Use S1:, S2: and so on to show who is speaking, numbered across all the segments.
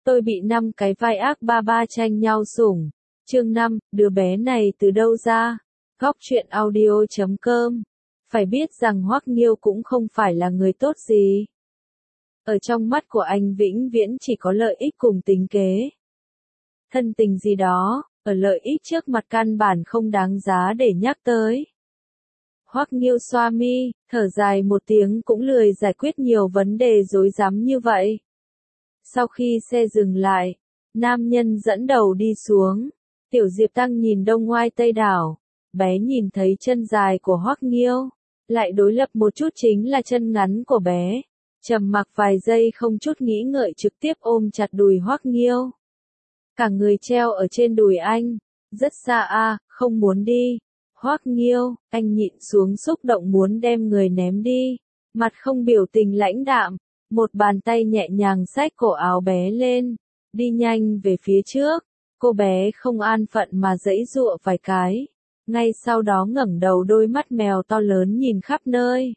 S1: Tôi bị 5 cái vai ác ba ba tranh nhau sủng. Chương 5, đứa bé này từ đâu ra? Góc truyện audio.com. Phải biết rằng Hoắc Nghiêu cũng không phải là người tốt gì. Ở trong mắt của anh vĩnh viễn chỉ có lợi ích cùng tính kế. Thân tình gì đó, ở lợi ích trước mặt căn bản không đáng giá để nhắc tới. Hoắc Nghiêu xoa mi, thở dài một tiếng cũng lười giải quyết nhiều vấn đề rối rắm như vậy. Sau khi xe dừng lại, nam nhân dẫn đầu đi xuống. Tiểu Diệp Tăng nhìn đông ngoai tây đảo, bé nhìn thấy chân dài của Hoắc Nghiêu, lại đối lập một chút chính là chân ngắn của bé. Trầm mặc vài giây không chút nghĩ ngợi trực tiếp ôm chặt đùi Hoắc Nghiêu. Cả người treo ở trên đùi anh, rất xa a, không muốn đi. Hoắc Nghiêu, anh nhịn xuống xúc động muốn đem người ném đi, mặt không biểu tình lãnh đạm, một bàn tay nhẹ nhàng xách cổ áo bé lên, đi nhanh về phía trước. Cô bé không an phận mà giãy giụa vài cái, ngay sau đó ngẩng đầu đôi mắt mèo to lớn nhìn khắp nơi.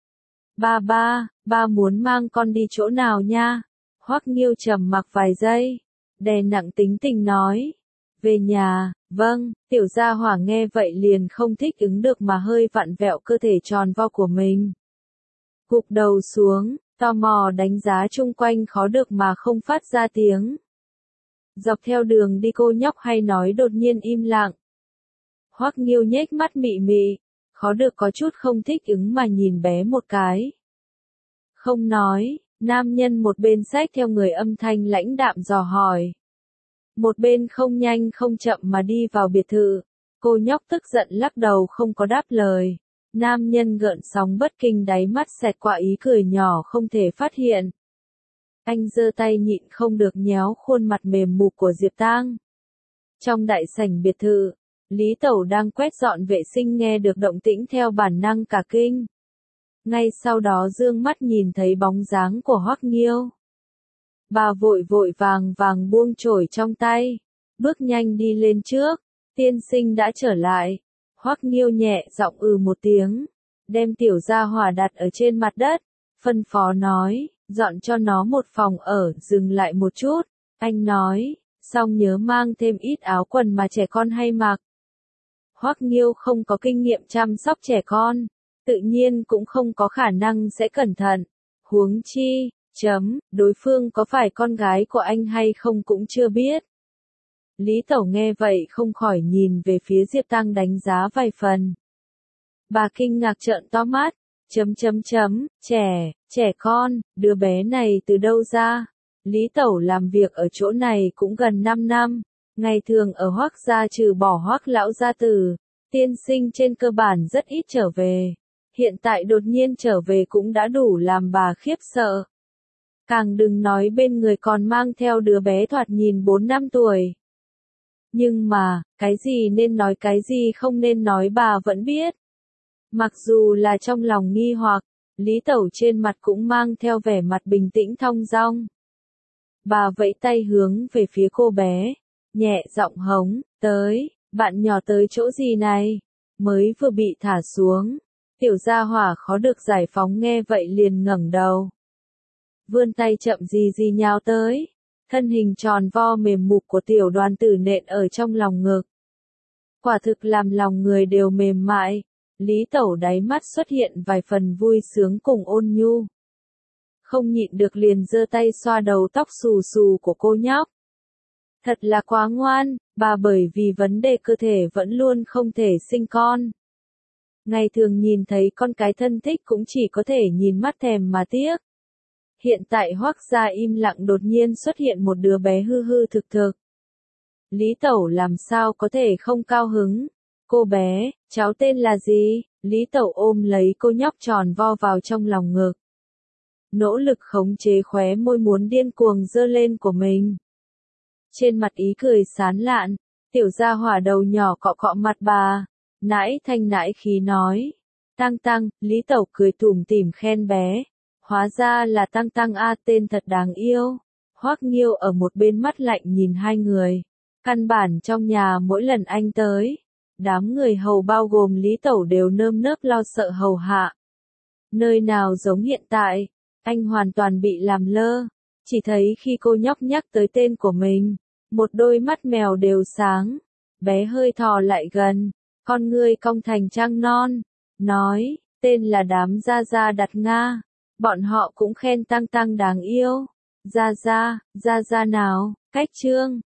S1: Ba muốn mang con đi chỗ nào nha? Hoắc Nghiêu trầm mặc vài giây, đè nặng tính tình nói. Về nhà, vâng. Tiểu gia hỏa nghe vậy liền không thích ứng được mà hơi vặn vẹo cơ thể tròn vo của mình. Gục đầu xuống, tò mò đánh giá chung quanh khó được mà không phát ra tiếng. Dọc theo đường đi cô nhóc hay nói đột nhiên im lặng. Hoắc Nghiêu nhếch mắt mị mị, khó được có chút không thích ứng mà nhìn bé một cái. Không nói, nam nhân một bên xách theo người âm thanh lãnh đạm dò hỏi. Một bên không nhanh không chậm mà đi vào biệt thự. Cô nhóc tức giận lắc đầu không có đáp lời. Nam nhân gợn sóng bất kinh đáy mắt xẹt qua ý cười nhỏ không thể phát hiện. Anh giơ tay nhịn không được nhéo khuôn mặt mềm mục của Diệp Tang. Trong đại sảnh biệt thự, Lý Tẩu đang quét dọn vệ sinh nghe được động tĩnh theo bản năng cả kinh. Ngay sau đó dương mắt nhìn thấy bóng dáng của Hoắc Nghiêu. Bà vội vàng buông chổi trong tay, bước nhanh đi lên trước. Tiên sinh đã trở lại. Hoắc Nghiêu nhẹ giọng một tiếng, đem tiểu gia hỏa đặt ở trên mặt đất, phân phó nói, dọn cho nó một phòng ở. Dừng lại một chút, anh nói, xong nhớ mang thêm ít áo quần mà trẻ con hay mặc. Hoắc Nghiêu không có kinh nghiệm chăm sóc trẻ con, tự nhiên cũng không có khả năng sẽ cẩn thận. Huống chi, đối phương có phải con gái của anh hay không cũng chưa biết. Lý Tẩu nghe vậy không khỏi nhìn về phía Diệp Tăng đánh giá vài phần. Bà kinh ngạc trợn to mắt, trẻ con, đứa bé này từ đâu ra? Lý Tẩu làm việc ở chỗ này cũng gần 5 năm, ngày thường ở Hoắc gia trừ bỏ Hoắc lão gia tử, tiên sinh trên cơ bản rất ít trở về. Hiện tại đột nhiên trở về cũng đã đủ làm bà khiếp sợ. Càng đừng nói bên người còn mang theo đứa bé thoạt nhìn 4 năm tuổi. Nhưng mà, cái gì nên nói cái gì không nên nói bà vẫn biết. Mặc dù là trong lòng nghi hoặc, Lý Tẩu trên mặt cũng mang theo vẻ mặt bình tĩnh thong dong. Bà vẫy tay hướng về phía cô bé, nhẹ giọng hống, tới, bạn nhỏ tới chỗ gì này? Mới vừa bị thả xuống, tiểu gia hỏa khó được giải phóng nghe vậy liền ngẩng đầu. Vươn tay chậm gì nhào tới, thân hình tròn vo mềm mục của tiểu đoàn tử nện ở trong lòng ngực. Quả thực làm lòng người đều mềm mại, Lý Tẩu đáy mắt xuất hiện vài phần vui sướng cùng ôn nhu. Không nhịn được liền giơ tay xoa đầu tóc xù xù của cô nhóc. Thật là quá ngoan, bà bởi vì vấn đề cơ thể vẫn luôn không thể sinh con. Ngày thường nhìn thấy con cái thân thích cũng chỉ có thể nhìn mắt thèm mà tiếc. Hiện tại Hoắc gia im lặng đột nhiên xuất hiện một đứa bé hư hư thực thực. Lý Tẩu làm sao có thể không cao hứng. Cô bé, cháu tên là gì? Lý Tẩu ôm lấy cô nhóc tròn vo vào trong lòng ngực. Nỗ lực khống chế khóe môi muốn điên cuồng giơ lên của mình. Trên mặt ý cười sán lạn, tiểu gia hỏa đầu nhỏ cọ cọ mặt bà, nãi thanh nãi khí nói. Tăng, Lý Tẩu cười tủm tỉm khen bé. Hóa ra là Tăng a, tên thật đáng yêu. Hoắc Nghiêu ở một bên mắt lạnh nhìn hai người. Căn bản trong nhà mỗi lần anh tới, đám người hầu bao gồm Lý Tẩu đều nơm nớp lo sợ hầu hạ. Nơi nào giống hiện tại, anh hoàn toàn bị làm lơ. Chỉ thấy khi cô nhóc nhắc tới tên của mình, một đôi mắt mèo đều sáng, bé hơi thò lại gần, con ngươi cong thành trăng non, nói, tên là đám Gia Gia đặt Nga, bọn họ cũng khen Tăng Tăng đáng yêu. Gia Gia nào, cách Trương.